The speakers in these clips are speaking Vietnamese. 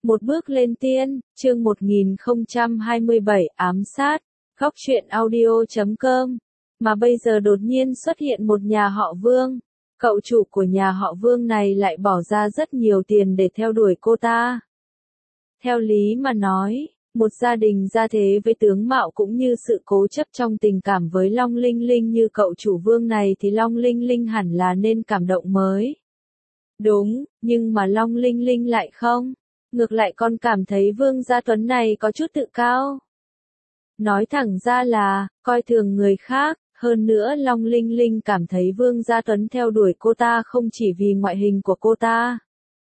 Một bước lên tiên, chương 1027 ám sát, góc truyện audio.com. Mà bây giờ đột nhiên xuất hiện một nhà họ Vương. Cậu chủ của nhà họ Vương này lại bỏ ra rất nhiều tiền để theo đuổi cô ta. Theo lý mà nói, một gia đình gia thế với tướng mạo cũng như sự cố chấp trong tình cảm với Long Linh Linh như cậu chủ Vương này thì Long Linh Linh hẳn là nên cảm động mới. Đúng, nhưng mà Long Linh Linh lại không. Ngược lại con cảm thấy Vương Gia Tuấn này có chút tự cao. Nói thẳng ra là, coi thường người khác, hơn nữa Long Linh Linh cảm thấy Vương Gia Tuấn theo đuổi cô ta không chỉ vì ngoại hình của cô ta,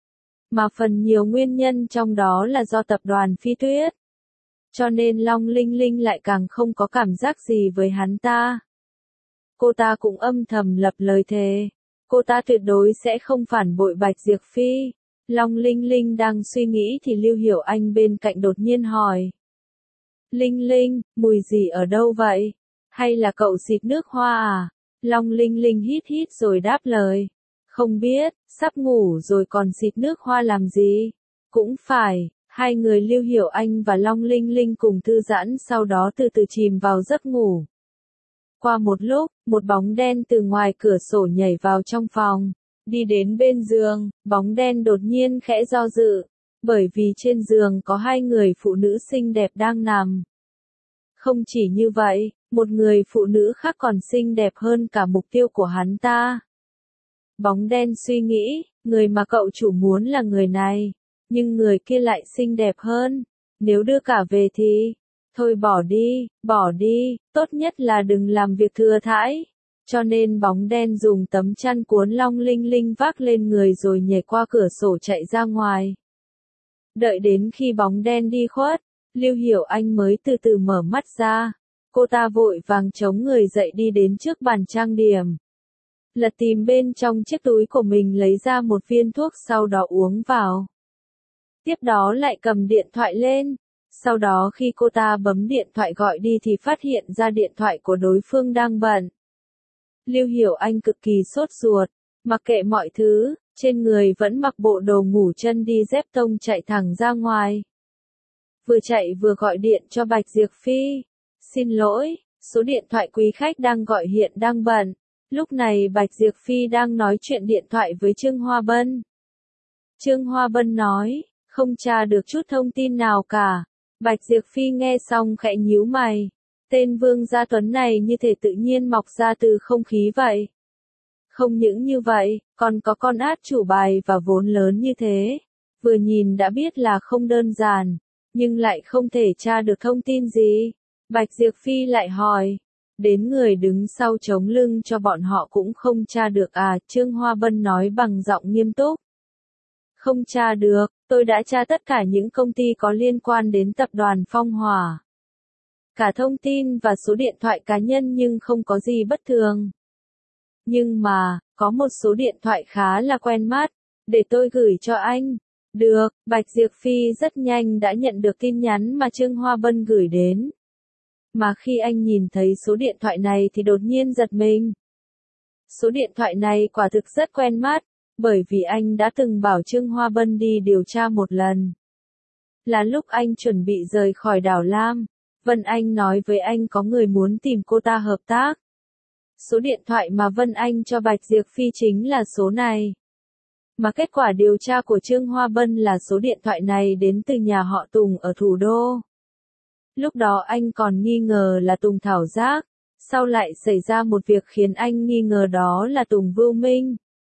mà phần nhiều nguyên nhân trong đó là do tập đoàn Phi Tuyết. Cho nên Long Linh Linh lại càng không có cảm giác gì với hắn ta. Cô ta cũng âm thầm lập lời thề. Cô ta tuyệt đối sẽ không phản bội Bạch Diệp Phi. Long Linh Linh đang suy nghĩ thì Lưu Hiểu Anh bên cạnh đột nhiên hỏi. Linh Linh, mùi gì ở đâu vậy? Hay là cậu xịt nước hoa à? Long Linh Linh hít hít rồi đáp lời. Không biết, sắp ngủ rồi còn xịt nước hoa làm gì? Cũng phải, hai người Lưu Hiểu Anh và Long Linh Linh cùng thư giãn sau đó từ từ chìm vào giấc ngủ. Qua một lúc, một bóng đen từ ngoài cửa sổ nhảy vào trong phòng. Đi đến bên giường, bóng đen đột nhiên khẽ do dự, bởi vì trên giường có hai người phụ nữ xinh đẹp đang nằm. Không chỉ như vậy, một người phụ nữ khác còn xinh đẹp hơn cả mục tiêu của hắn ta. Bóng đen suy nghĩ, người mà cậu chủ muốn là người này, nhưng người kia lại xinh đẹp hơn. Nếu đưa cả về thì, thôi bỏ đi, tốt nhất là đừng làm việc thừa thãi. Cho nên bóng đen dùng tấm chăn cuốn Long Linh Linh vác lên người rồi nhảy qua cửa sổ chạy ra ngoài. Đợi đến khi bóng đen đi khuất, Lưu Hiểu Anh mới từ từ mở mắt ra. Cô ta vội vàng chống người dậy đi đến trước bàn trang điểm. Lật tìm bên trong chiếc túi của mình lấy ra một viên thuốc sau đó uống vào. Tiếp đó lại cầm điện thoại lên. Sau đó khi cô ta bấm điện thoại gọi đi thì phát hiện ra điện thoại của đối phương đang bận. Lưu Hiểu Anh cực kỳ sốt ruột, mặc kệ mọi thứ, trên người vẫn mặc bộ đồ ngủ chân đi dép tông chạy thẳng ra ngoài. Vừa chạy vừa gọi điện cho Bạch Diệp Phi. Xin lỗi, số điện thoại quý khách đang gọi hiện đang bận. Lúc này Bạch Diệp Phi đang nói chuyện điện thoại với Trương Hoa Bân. Trương Hoa Bân nói, không tra được chút thông tin nào cả. Bạch Diệp Phi nghe xong khẽ nhíu mày. Tên Vương Gia Tuấn này như thể tự nhiên mọc ra từ không khí vậy. Không những như vậy, còn có con át chủ bài và vốn lớn như thế. Vừa nhìn đã biết là không đơn giản, nhưng lại không thể tra được thông tin gì. Bạch Diệp Phi lại hỏi. Đến người đứng sau chống lưng cho bọn họ cũng không tra được à? Trương Hoa Bân nói bằng giọng nghiêm túc. Không tra được, tôi đã tra tất cả những công ty có liên quan đến tập đoàn Phong Hỏa. Cả thông tin và số điện thoại cá nhân nhưng không có gì bất thường. Nhưng mà, có một số điện thoại khá là quen mắt, để tôi gửi cho anh. Được, Bạch Diệp Phi rất nhanh đã nhận được tin nhắn mà Trương Hoa Bân gửi đến. Mà khi anh nhìn thấy số điện thoại này thì đột nhiên giật mình. Số điện thoại này quả thực rất quen mắt, bởi vì anh đã từng bảo Trương Hoa Bân đi điều tra một lần. Là lúc anh chuẩn bị rời khỏi đảo Lam. Vân Anh nói với anh có người muốn tìm cô ta hợp tác. Số điện thoại mà Vân Anh cho Bạch Diệp Phi chính là số này. Mà kết quả điều tra của Trương Hoa Bân là số điện thoại này đến từ nhà họ Tùng ở thủ đô. Lúc đó anh còn nghi ngờ là Tùng thảo giác, sau lại xảy ra một việc khiến anh nghi ngờ đó là Tùng Vưu Minh.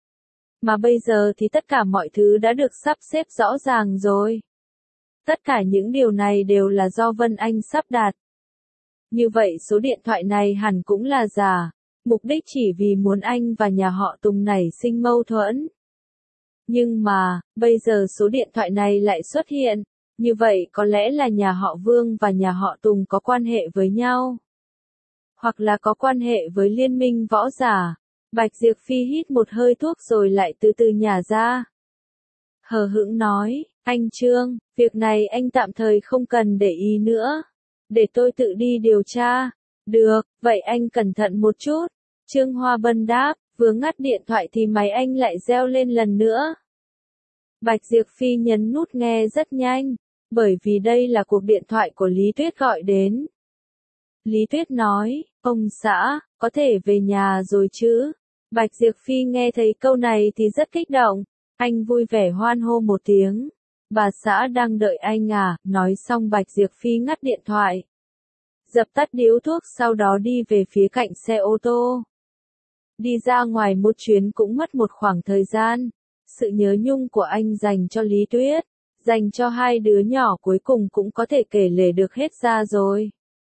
Mà bây giờ thì tất cả mọi thứ đã được sắp xếp rõ ràng rồi. Tất cả những điều này đều là do Vân Anh sắp đặt. Như vậy số điện thoại này hẳn cũng là giả, mục đích chỉ vì muốn anh và nhà họ Tùng nảy sinh mâu thuẫn. Nhưng mà, bây giờ số điện thoại này lại xuất hiện, như vậy có lẽ là nhà họ Vương và nhà họ Tùng có quan hệ với nhau. Hoặc là có quan hệ với liên minh võ giả. Bạch Diệp Phi hít một hơi thuốc rồi lại từ từ nhả ra. Hờ hững nói, anh Trương, việc này anh tạm thời không cần để ý nữa. Để tôi tự đi điều tra. Được, vậy anh cẩn thận một chút. Trương Hoa Bân đáp, vừa ngắt điện thoại thì máy anh lại reo lên lần nữa. Bạch Diệp Phi nhấn nút nghe rất nhanh, bởi vì đây là cuộc điện thoại của Lý Tuyết gọi đến. Lý Tuyết nói, ông xã, có thể về nhà rồi chứ? Bạch Diệp Phi nghe thấy câu này thì rất kích động, anh vui vẻ hoan hô một tiếng. Bà xã đang đợi anh à, nói xong Bạch Diệp Phi ngắt điện thoại. Dập tắt điếu thuốc sau đó đi về phía cạnh xe ô tô. Đi ra ngoài một chuyến cũng mất một khoảng thời gian. Sự nhớ nhung của anh dành cho Lý Tuyết, dành cho hai đứa nhỏ cuối cùng cũng có thể kể lể được hết ra rồi.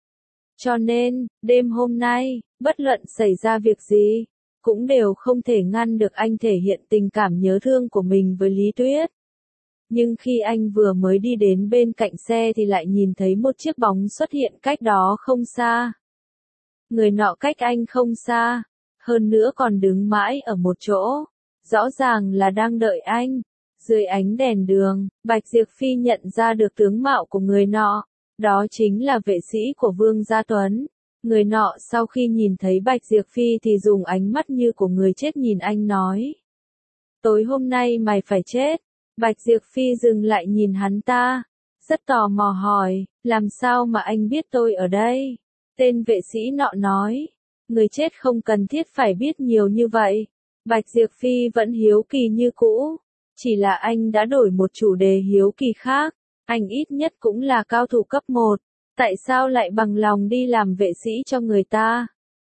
Cho nên, đêm hôm nay, bất luận xảy ra việc gì, cũng đều không thể ngăn được anh thể hiện tình cảm nhớ thương của mình với Lý Tuyết. Nhưng khi anh vừa mới đi đến bên cạnh xe thì lại nhìn thấy một chiếc bóng xuất hiện cách đó không xa. Người nọ cách anh không xa, hơn nữa còn đứng mãi ở một chỗ, rõ ràng là đang đợi anh. Dưới ánh đèn đường, Bạch Diệp Phi nhận ra được tướng mạo của người nọ, đó chính là vệ sĩ của Vương Gia Tuấn. Người nọ sau khi nhìn thấy Bạch Diệp Phi thì dùng ánh mắt như của người chết nhìn anh nói. Tối hôm nay mày phải chết. Bạch Diệp Phi dừng lại nhìn hắn ta, rất tò mò hỏi, làm sao mà anh biết tôi ở đây? Tên vệ sĩ nọ nói, người chết không cần thiết phải biết nhiều như vậy. Bạch Diệp Phi vẫn hiếu kỳ như cũ, chỉ là anh đã đổi một chủ đề hiếu kỳ khác, anh ít nhất cũng là cao thủ cấp 1, tại sao lại bằng lòng đi làm vệ sĩ cho người ta?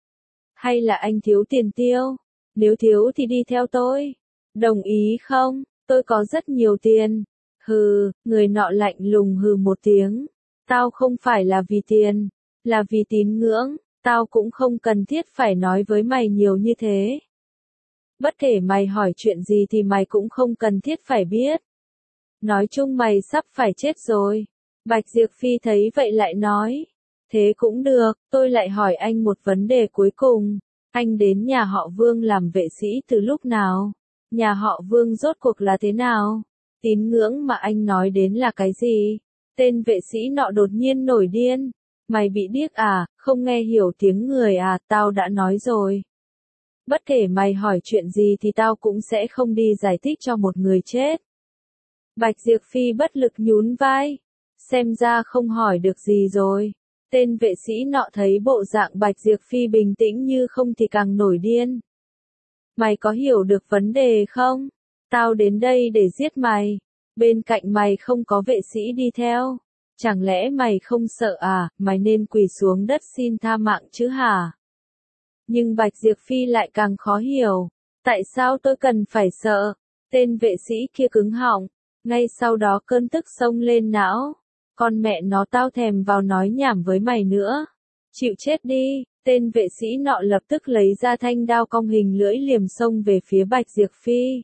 Hay là anh thiếu tiền tiêu? Nếu thiếu thì đi theo tôi. Đồng ý không? Tôi có rất nhiều tiền. Hừ, người nọ lạnh lùng hừ một tiếng. Tao không phải là vì tiền, là vì tín ngưỡng, tao cũng không cần thiết phải nói với mày nhiều như thế. Bất kể mày hỏi chuyện gì thì mày cũng không cần thiết phải biết. Nói chung mày sắp phải chết rồi. Bạch Diệp Phi thấy vậy lại nói. Thế cũng được, tôi lại hỏi anh một vấn đề cuối cùng. Anh đến nhà họ Vương làm vệ sĩ từ lúc nào? Nhà họ Vương rốt cuộc là thế nào? Tín ngưỡng mà anh nói đến là cái gì? Tên vệ sĩ nọ đột nhiên nổi điên. Mày bị điếc à, không nghe hiểu tiếng người à, tao đã nói rồi. Bất kể mày hỏi chuyện gì thì tao cũng sẽ không đi giải thích cho một người chết. Bạch Diệp Phi bất lực nhún vai. Xem ra không hỏi được gì rồi. Tên vệ sĩ nọ thấy bộ dạng Bạch Diệp Phi bình tĩnh như không thì càng nổi điên. Mày có hiểu được vấn đề không? Tao đến đây để giết mày. Bên cạnh mày không có vệ sĩ đi theo. Chẳng lẽ mày không sợ à, mày nên quỳ xuống đất xin tha mạng chứ hả? Nhưng Bạch Diệp Phi lại càng khó hiểu. Tại sao tôi cần phải sợ? Tên vệ sĩ kia cứng họng. Ngay sau đó cơn tức xông lên não. Con mẹ nó tao thèm vào nói nhảm với mày nữa. Chịu chết đi. Tên vệ sĩ nọ lập tức lấy ra thanh đao cong hình lưỡi liềm xông về phía Bạch Diệp Phi.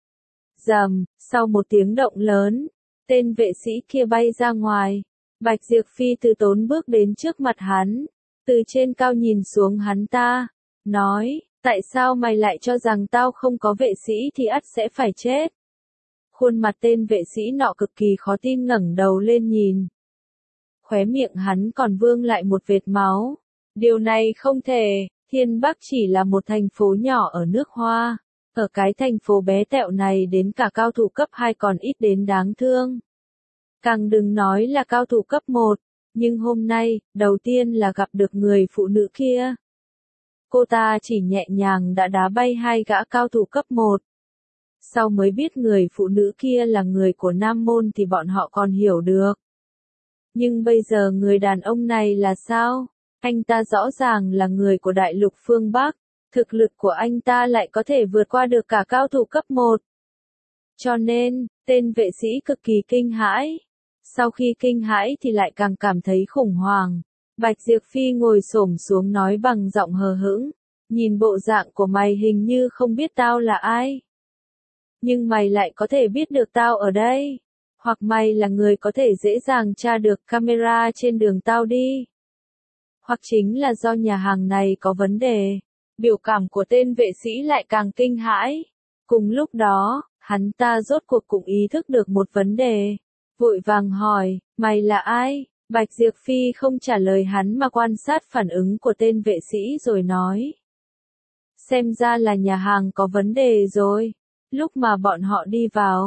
Rầm, sau một tiếng động lớn, tên vệ sĩ kia bay ra ngoài. Bạch Diệp Phi từ tốn bước đến trước mặt hắn, từ trên cao nhìn xuống hắn ta, nói, tại sao mày lại cho rằng tao không có vệ sĩ thì ắt sẽ phải chết? Khuôn mặt tên vệ sĩ nọ cực kỳ khó tin ngẩng đầu lên nhìn. Khóe miệng hắn còn vương lại một vệt máu. Điều này không thể, Thiên Bắc chỉ là một thành phố nhỏ ở nước Hoa. Ở cái thành phố bé tẹo này đến cả cao thủ cấp 2 còn ít đến đáng thương. Càng đừng nói là cao thủ cấp 1, nhưng hôm nay, đầu tiên là gặp được người phụ nữ kia. Cô ta chỉ nhẹ nhàng đã đá bay hai gã cao thủ cấp 1. Sau mới biết người phụ nữ kia là người của Nam Môn thì bọn họ còn hiểu được. Nhưng bây giờ người đàn ông này là sao? Anh ta rõ ràng là người của đại lục phương Bắc, thực lực của anh ta lại có thể vượt qua được cả cao thủ cấp 1. Cho nên, tên vệ sĩ cực kỳ kinh hãi. Sau khi kinh hãi thì lại càng cảm thấy khủng hoảng. Bạch Diệp Phi ngồi xổm xuống nói bằng giọng hờ hững, nhìn bộ dạng của mày hình như không biết tao là ai. Nhưng mày lại có thể biết được tao ở đây. Hoặc mày là người có thể dễ dàng tra được camera trên đường tao đi. Hoặc chính là do nhà hàng này có vấn đề. Biểu cảm của tên vệ sĩ lại càng kinh hãi. Cùng lúc đó, hắn ta rốt cuộc cũng ý thức được một vấn đề. Vội vàng hỏi, mày là ai? Bạch Diệp Phi không trả lời hắn mà quan sát phản ứng của tên vệ sĩ rồi nói. Xem ra là nhà hàng có vấn đề rồi. Lúc mà bọn họ đi vào,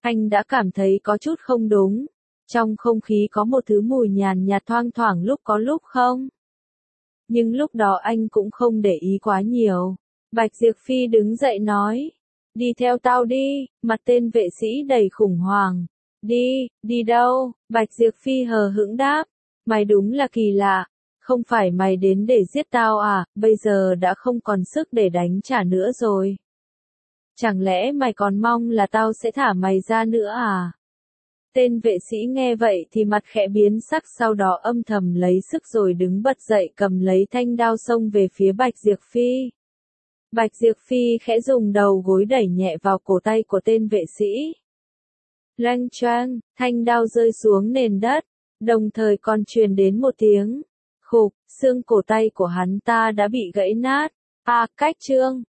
Anh đã cảm thấy có chút không đúng. Trong không khí có một thứ mùi nhàn nhạt thoang thoảng lúc có lúc không. Nhưng lúc đó anh cũng không để ý quá nhiều. Bạch Diệp Phi đứng dậy nói. Đi theo tao đi, mặt tên vệ sĩ đầy khủng hoảng. Đi đâu? Bạch Diệp Phi hờ hững đáp. Mày đúng là kỳ lạ. Không phải mày đến để giết tao à, bây giờ đã không còn sức để đánh trả nữa rồi. Chẳng lẽ mày còn mong là tao sẽ thả mày ra nữa à? Tên vệ sĩ nghe vậy thì mặt khẽ biến sắc, sau đó âm thầm lấy sức rồi đứng bật dậy cầm lấy thanh đao xông về phía Bạch Diệp Phi. Bạch Diệp Phi khẽ dùng đầu gối đẩy nhẹ vào cổ tay của tên vệ sĩ. Lanh choang, thanh đao rơi xuống nền đất, đồng thời còn truyền đến một tiếng khục, xương cổ tay của hắn ta đã bị gãy nát. Cách chương